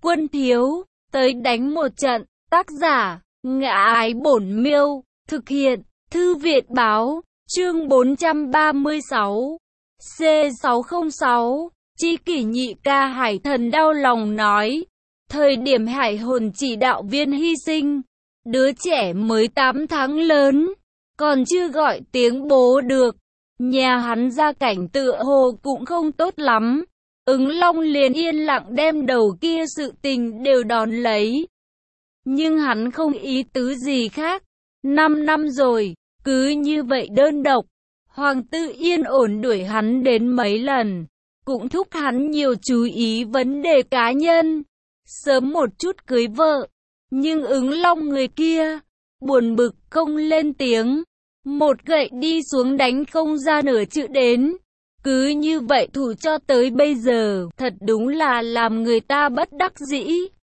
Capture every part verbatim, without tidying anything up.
Quân thiếu, tới đánh một trận. Tác giả, Ngã Ái Bổn Miêu. Thực hiện, Thư viện báo. Chương bốn trăm ba mươi sáu. C sáu không sáu. Chi Kỷ Nhị Ca Hải Thần đau lòng nói. Thời điểm Hải Hồn chỉ đạo viên hy sinh, đứa trẻ mới tám tháng lớn, còn chưa gọi tiếng bố được. Nhà hắn gia cảnh tựa hồ cũng không tốt lắm. Ứng Long liền yên lặng đem đầu kia sự tình đều đón lấy. Nhưng hắn không ý tứ gì khác. Năm năm rồi, cứ như vậy đơn độc. Hoàng Tư yên ổn đuổi hắn đến mấy lần, cũng thúc hắn nhiều chú ý vấn đề cá nhân, sớm một chút cưới vợ. Nhưng Ứng Long người kia, buồn bực không lên tiếng, một gậy đi xuống đánh không ra nửa chữ đến. Cứ như vậy thủ cho tới bây giờ, thật đúng là làm người ta bất đắc dĩ.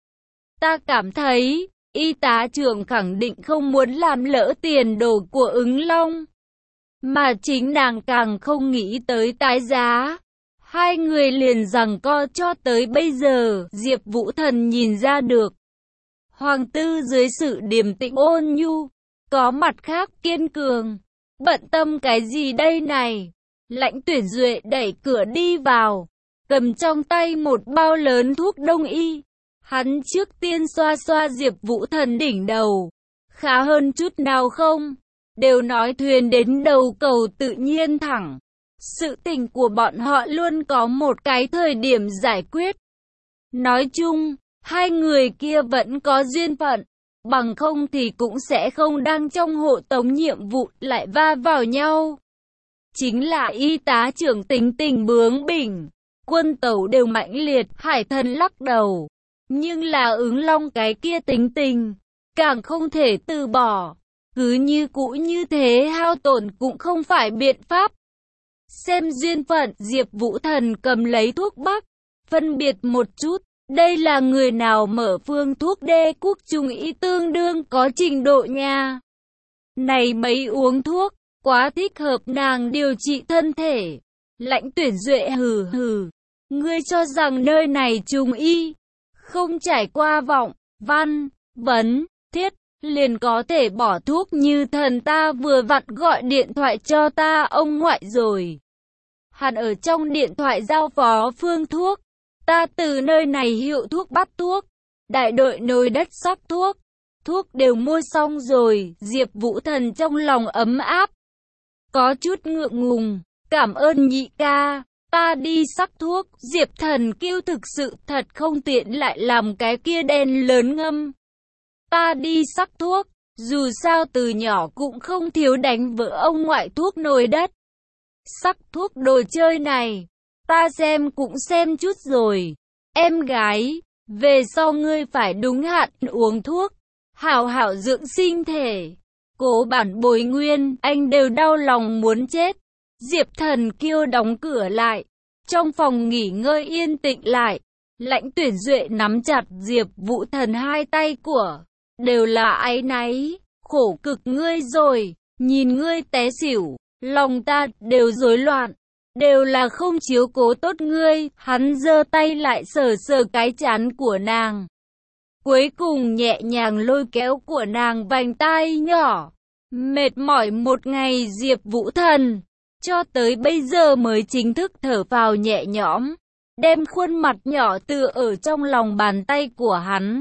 Ta cảm thấy, y tá trưởng khẳng định không muốn làm lỡ tiền đồ của Ứng Long, mà chính nàng càng không nghĩ tới tái giá. Hai người liền giằng co cho tới bây giờ, Diệp Vũ Thần nhìn ra được. Hoàng Tư dưới sự điềm tĩnh ôn nhu, có mặt khác kiên cường. Bận tâm cái gì đây này? Lãnh Tuyển Duệ đẩy cửa đi vào, cầm trong tay một bao lớn thuốc đông y. Hắn trước tiên xoa xoa Diệp Vũ Thần đỉnh đầu. Khá hơn chút nào không? Đều nói thuyền đến đầu cầu tự nhiên thẳng. Sự tình của bọn họ luôn có một cái thời điểm giải quyết. Nói chung, hai người kia vẫn có duyên phận, bằng không thì cũng sẽ không đang trong hộ tống nhiệm vụ lại va vào nhau. Chính là y tá trưởng tính tình bướng bỉnh, quân tẩu đều mãnh liệt. Hải Thần lắc đầu. Nhưng là Ứng Long cái kia tính tình, càng không thể từ bỏ. Cứ như cũ như thế hao tổn cũng không phải biện pháp. Xem duyên phận, Diệp Vũ Thần cầm lấy thuốc bắc, phân biệt một chút. Đây là người nào mở phương thuốc đê quốc trung y tương đương có trình độ nha. Này mấy uống thuốc, quá thích hợp nàng điều trị thân thể. Lãnh Tuyển Duệ hừ hừ. Ngươi cho rằng nơi này trung y, không trải qua vọng, văn, vấn, thiết, liền có thể bỏ thuốc như thần. Ta vừa vặn gọi điện thoại cho ta ông ngoại rồi. Hắn ở trong điện thoại giao phó phương thuốc. Ta từ nơi này hiệu thuốc bắt thuốc, đại đội nồi đất sắc thuốc, thuốc đều mua xong rồi. Diệp Vũ Thần trong lòng ấm áp, có chút ngượng ngùng. Cảm ơn nhị ca, ta đi sắc thuốc. Diệp Thần kêu thực sự thật không tiện lại làm cái kia đen lớn ngâm. Ta đi sắc thuốc, dù sao từ nhỏ cũng không thiếu đánh vỡ ông ngoại thuốc nồi đất. Sắc thuốc đồ chơi này, ta xem cũng xem chút rồi. Em gái, về sau ngươi phải đúng hạn uống thuốc, hảo hảo dưỡng sinh thể. Cố Bản Bồi Nguyên, anh đều đau lòng muốn chết. Diệp Thần kêu đóng cửa lại. Trong phòng nghỉ ngơi yên tĩnh lại. Lãnh Tuyển Duệ nắm chặt Diệp Vũ Thần hai tay của. Đều là áy náy, khổ cực ngươi rồi. Nhìn ngươi té xỉu, lòng ta đều rối loạn. Đều là không chiếu cố tốt ngươi. Hắn giơ tay lại sờ sờ cái trán của nàng. Cuối cùng nhẹ nhàng lôi kéo của nàng vành tai nhỏ. Mệt mỏi một ngày Diệp Vũ Thần, cho tới bây giờ mới chính thức thở phào nhẹ nhõm. Đem khuôn mặt nhỏ tựa ở trong lòng bàn tay của hắn.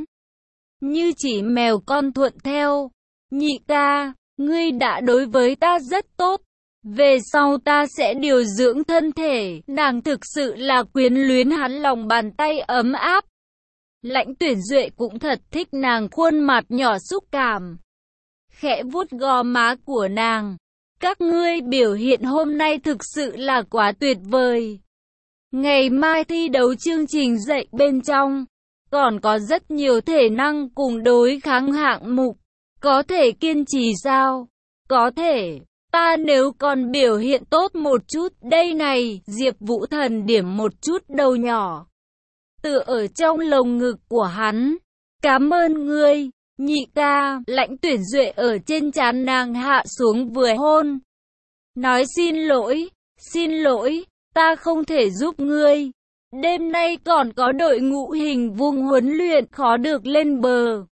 Như chỉ mèo con thuận theo. Nhị ca, ngươi đã đối với ta rất tốt. Về sau ta sẽ điều dưỡng thân thể. Nàng thực sự là quyến luyến hắn lòng bàn tay ấm áp. Lãnh Tuyển Duệ cũng thật thích nàng khuôn mặt nhỏ xúc cảm. Khẽ vuốt gò má của nàng. Các ngươi biểu hiện hôm nay thực sự là quá tuyệt vời. Ngày mai thi đấu chương trình dạy bên trong, còn có rất nhiều thể năng cùng đối kháng hạng mục. Có thể kiên trì sao? Có thể. Ta nếu còn biểu hiện tốt một chút đây này. Diệp Vũ Thần điểm một chút đầu nhỏ, tựa ở trong lồng ngực của hắn. Cảm ơn ngươi, nhị ca. Lãnh Tuyển Duệ ở trên trán nàng hạ xuống vừa hôn. Nói xin lỗi, xin lỗi, ta không thể giúp ngươi. Đêm nay còn có đội ngũ hình vuông huấn luyện khó được lên bờ.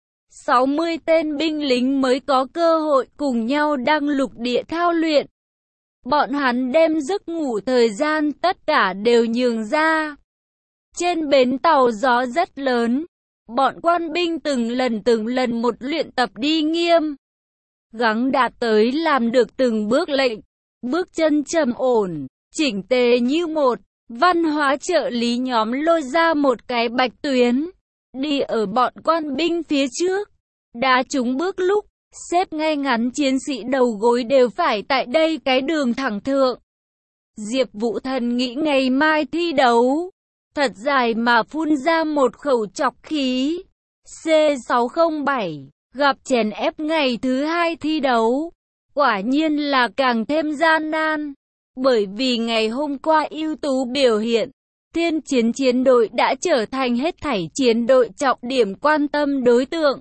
sáu mươi tên binh lính mới có cơ hội cùng nhau đăng lục địa thao luyện. Bọn hắn đem giấc ngủ thời gian tất cả đều nhường ra. Trên bến tàu gió rất lớn. Bọn quan binh từng lần từng lần một luyện tập đi nghiêm. Gắng đạt tới làm được từng bước lệnh. Bước chân trầm ổn, chỉnh tề như một. Văn hóa trợ lý nhóm lôi ra một cái bạch tuyến. Đi ở bọn quan binh phía trước. Đá trúng bước lúc, xếp ngay ngắn chiến sĩ đầu gối đều phải tại đây cái đường thẳng thượng. Diệp Vũ Thần nghĩ ngày mai thi đấu. Thật dài mà phun ra một khẩu trọc khí. C sáu không bảy, gặp chèn ép ngày thứ hai thi đấu. Quả nhiên là càng thêm gian nan. Bởi vì ngày hôm qua ưu tú biểu hiện, Thiên Chiến chiến đội đã trở thành hết thảy chiến đội trọng điểm quan tâm đối tượng.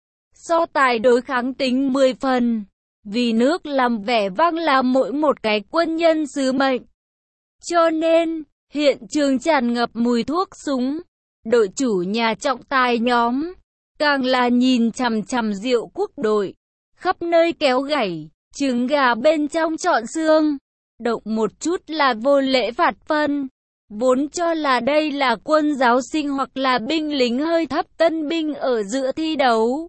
So tài đối kháng tính mười phần, vì nước làm vẻ vang là mỗi một cái quân nhân sứ mệnh. Cho nên, hiện trường tràn ngập mùi thuốc súng. Đội chủ nhà trọng tài nhóm, càng là nhìn chằm chằm Diệu Quốc đội, khắp nơi kéo gảy, trứng gà bên trong trọn xương. Động một chút là vô lễ phạt phân. Vốn cho là đây là quân giáo sinh hoặc là binh lính hơi thấp tân binh ở giữa thi đấu.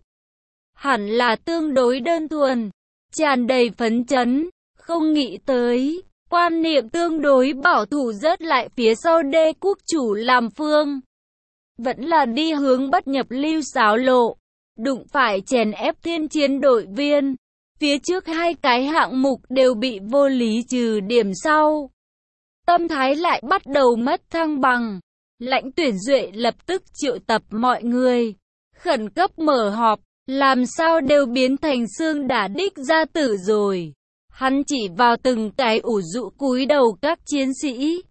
Hẳn là tương đối đơn thuần, tràn đầy phấn chấn, không nghĩ tới, quan niệm tương đối bảo thủ rớt lại phía sau đê quốc chủ làm phương. Vẫn là đi hướng bất nhập lưu xáo lộ, đụng phải chèn ép Thiên Chiến đội viên. Phía trước hai cái hạng mục đều bị vô lý trừ điểm sau. Tâm thái lại bắt đầu mất thăng bằng. Lãnh Tuyển Duệ lập tức triệu tập mọi người, khẩn cấp mở họp, làm sao đều biến thành xương đả đích gia tử rồi. Hắn chỉ vào từng cái ủ rũ cúi đầu các chiến sĩ.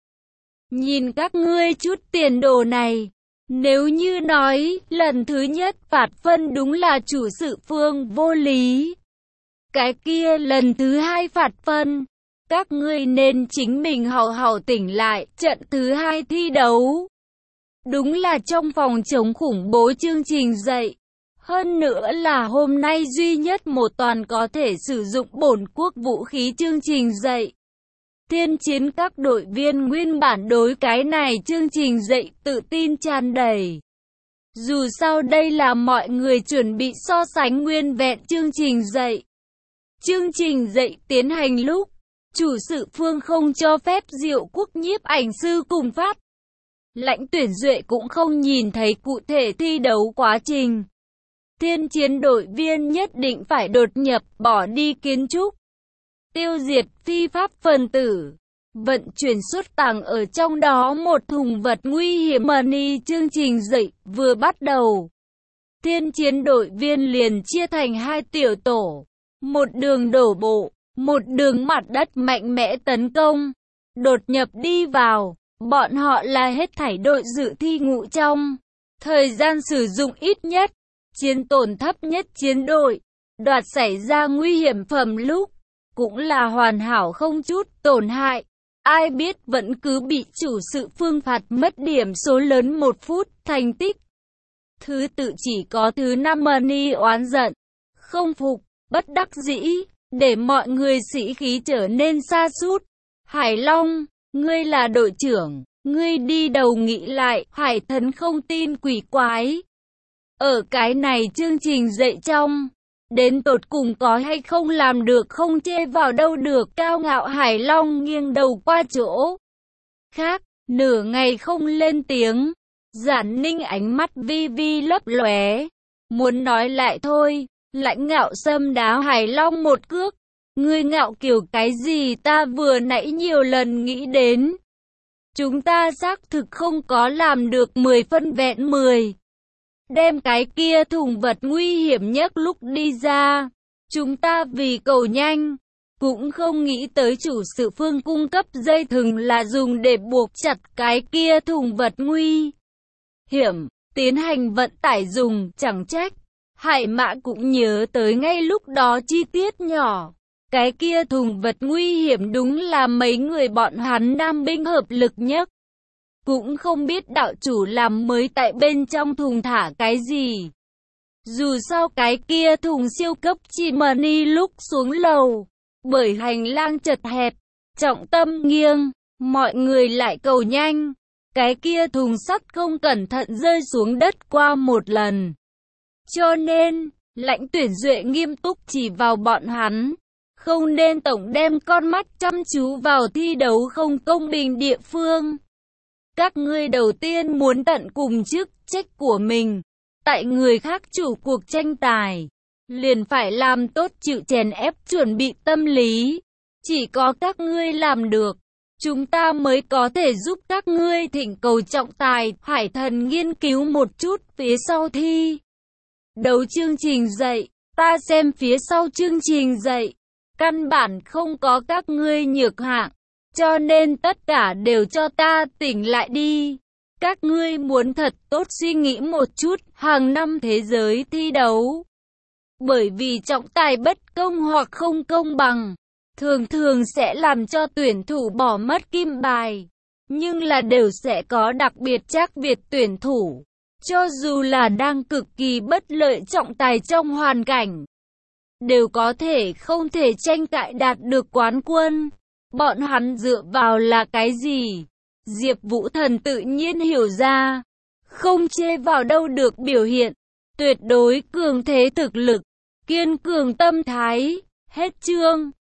Nhìn các ngươi chút tiền đồ này. Nếu như nói, lần thứ nhất phạt phân đúng là chủ sự phương vô lý. Cái kia lần thứ hai phạt phân, các ngươi nên chính mình hào hào tỉnh lại, trận thứ hai thi đấu. Đúng là trong phòng chống khủng bố chương trình dạy. Hơn nữa là hôm nay duy nhất một toàn có thể sử dụng bổn quốc vũ khí chương trình dạy. Thiên Chiến các đội viên nguyên bản đối cái này chương trình dạy tự tin tràn đầy. Dù sao đây là mọi người chuẩn bị so sánh nguyên vẹn chương trình dạy. Chương trình dạy tiến hành lúc, chủ sự phương không cho phép Diệu Quốc nhiếp ảnh sư cùng phát. Lãnh Tuyển Duệ cũng không nhìn thấy cụ thể thi đấu quá trình. Thiên Chiến đội viên nhất định phải đột nhập, bỏ đi kiến trúc, tiêu diệt phi pháp phần tử, vận chuyển xuất tàng ở trong đó một thùng vật nguy hiểm. Money chương trình dạy vừa bắt đầu, Thiên Chiến đội viên liền chia thành hai tiểu tổ, một đường đổ bộ, một đường mặt đất mạnh mẽ tấn công, đột nhập đi vào. Bọn họ là hết thảy đội dự thi ngũ trong thời gian sử dụng ít nhất, chiến tổn thấp nhất chiến đội, đoạt xảy ra nguy hiểm phẩm lúc, cũng là hoàn hảo không chút tổn hại. Ai biết vẫn cứ bị chủ sự phương phạt mất điểm số lớn một phút thành tích. Thứ tự chỉ có thứ năm Money oán giận, không phục, bất đắc dĩ, để mọi người sĩ khí trở nên sa sút. Hải Long, ngươi là đội trưởng, ngươi đi đầu nghĩ lại, Hải Thần không tin quỷ quái. Ở cái này chương trình dạy trong, đến tột cùng có hay không làm được không chê vào đâu được. Cao ngạo Hải Long nghiêng đầu qua chỗ khác, nửa ngày không lên tiếng. Giản Ninh ánh mắt vi vi lấp lóe, muốn nói lại thôi. Lãnh Ngạo Sâm đá Hải Long một cước. Ngươi ngạo kiểu cái gì, ta vừa nãy nhiều lần nghĩ đến. Chúng ta xác thực không có làm được mười phân vẹn mười. Đem cái kia thùng vật nguy hiểm nhất lúc đi ra. Chúng ta vì cầu nhanh, cũng không nghĩ tới chủ sự phương cung cấp dây thừng là dùng để buộc chặt cái kia thùng vật nguy hiểm, tiến hành vận tải dùng, chẳng trách. Hải Mã cũng nhớ tới ngay lúc đó chi tiết nhỏ. Cái kia thùng vật nguy hiểm đúng là mấy người bọn hắn nam binh hợp lực nhất. cũng không biết đạo chủ làm mới tại bên trong thùng thả cái gì. Dù sao cái kia thùng siêu cấp chi money lúc xuống lầu, bởi hành lang chật hẹp, trọng tâm nghiêng, mọi người lại cầu nhanh. Cái kia thùng sắt không cẩn thận rơi xuống đất qua một lần. Cho nên, Lãnh Tuyển Duệ nghiêm túc chỉ vào bọn hắn. Không nên tổng đem con mắt chăm chú vào thi đấu không công bình địa phương. Các ngươi đầu tiên muốn tận cùng chức trách của mình. Tại người khác chủ cuộc tranh tài, liền phải làm tốt chịu chèn ép chuẩn bị tâm lý. Chỉ có các ngươi làm được, chúng ta mới có thể giúp các ngươi thỉnh cầu trọng tài. Hải Thần nghiên cứu một chút phía sau thi đấu chương trình dạy, ta xem phía sau chương trình dạy, căn bản không có các ngươi nhược hạng, cho nên tất cả đều cho ta tỉnh lại đi. Các ngươi muốn thật tốt suy nghĩ một chút, hàng năm thế giới thi đấu, bởi vì trọng tài bất công hoặc không công bằng, thường thường sẽ làm cho tuyển thủ bỏ mất kim bài, nhưng là đều sẽ có đặc biệt chắc biệt tuyển thủ, cho dù là đang cực kỳ bất lợi trọng tài trong hoàn cảnh, đều có thể không thể tranh cãi đạt được quán quân. Bọn hắn dựa vào là cái gì? Diệp Vũ Thần tự nhiên hiểu ra, không chê vào đâu được biểu hiện, tuyệt đối cường thế thực lực, kiên cường tâm thái. Hết chương.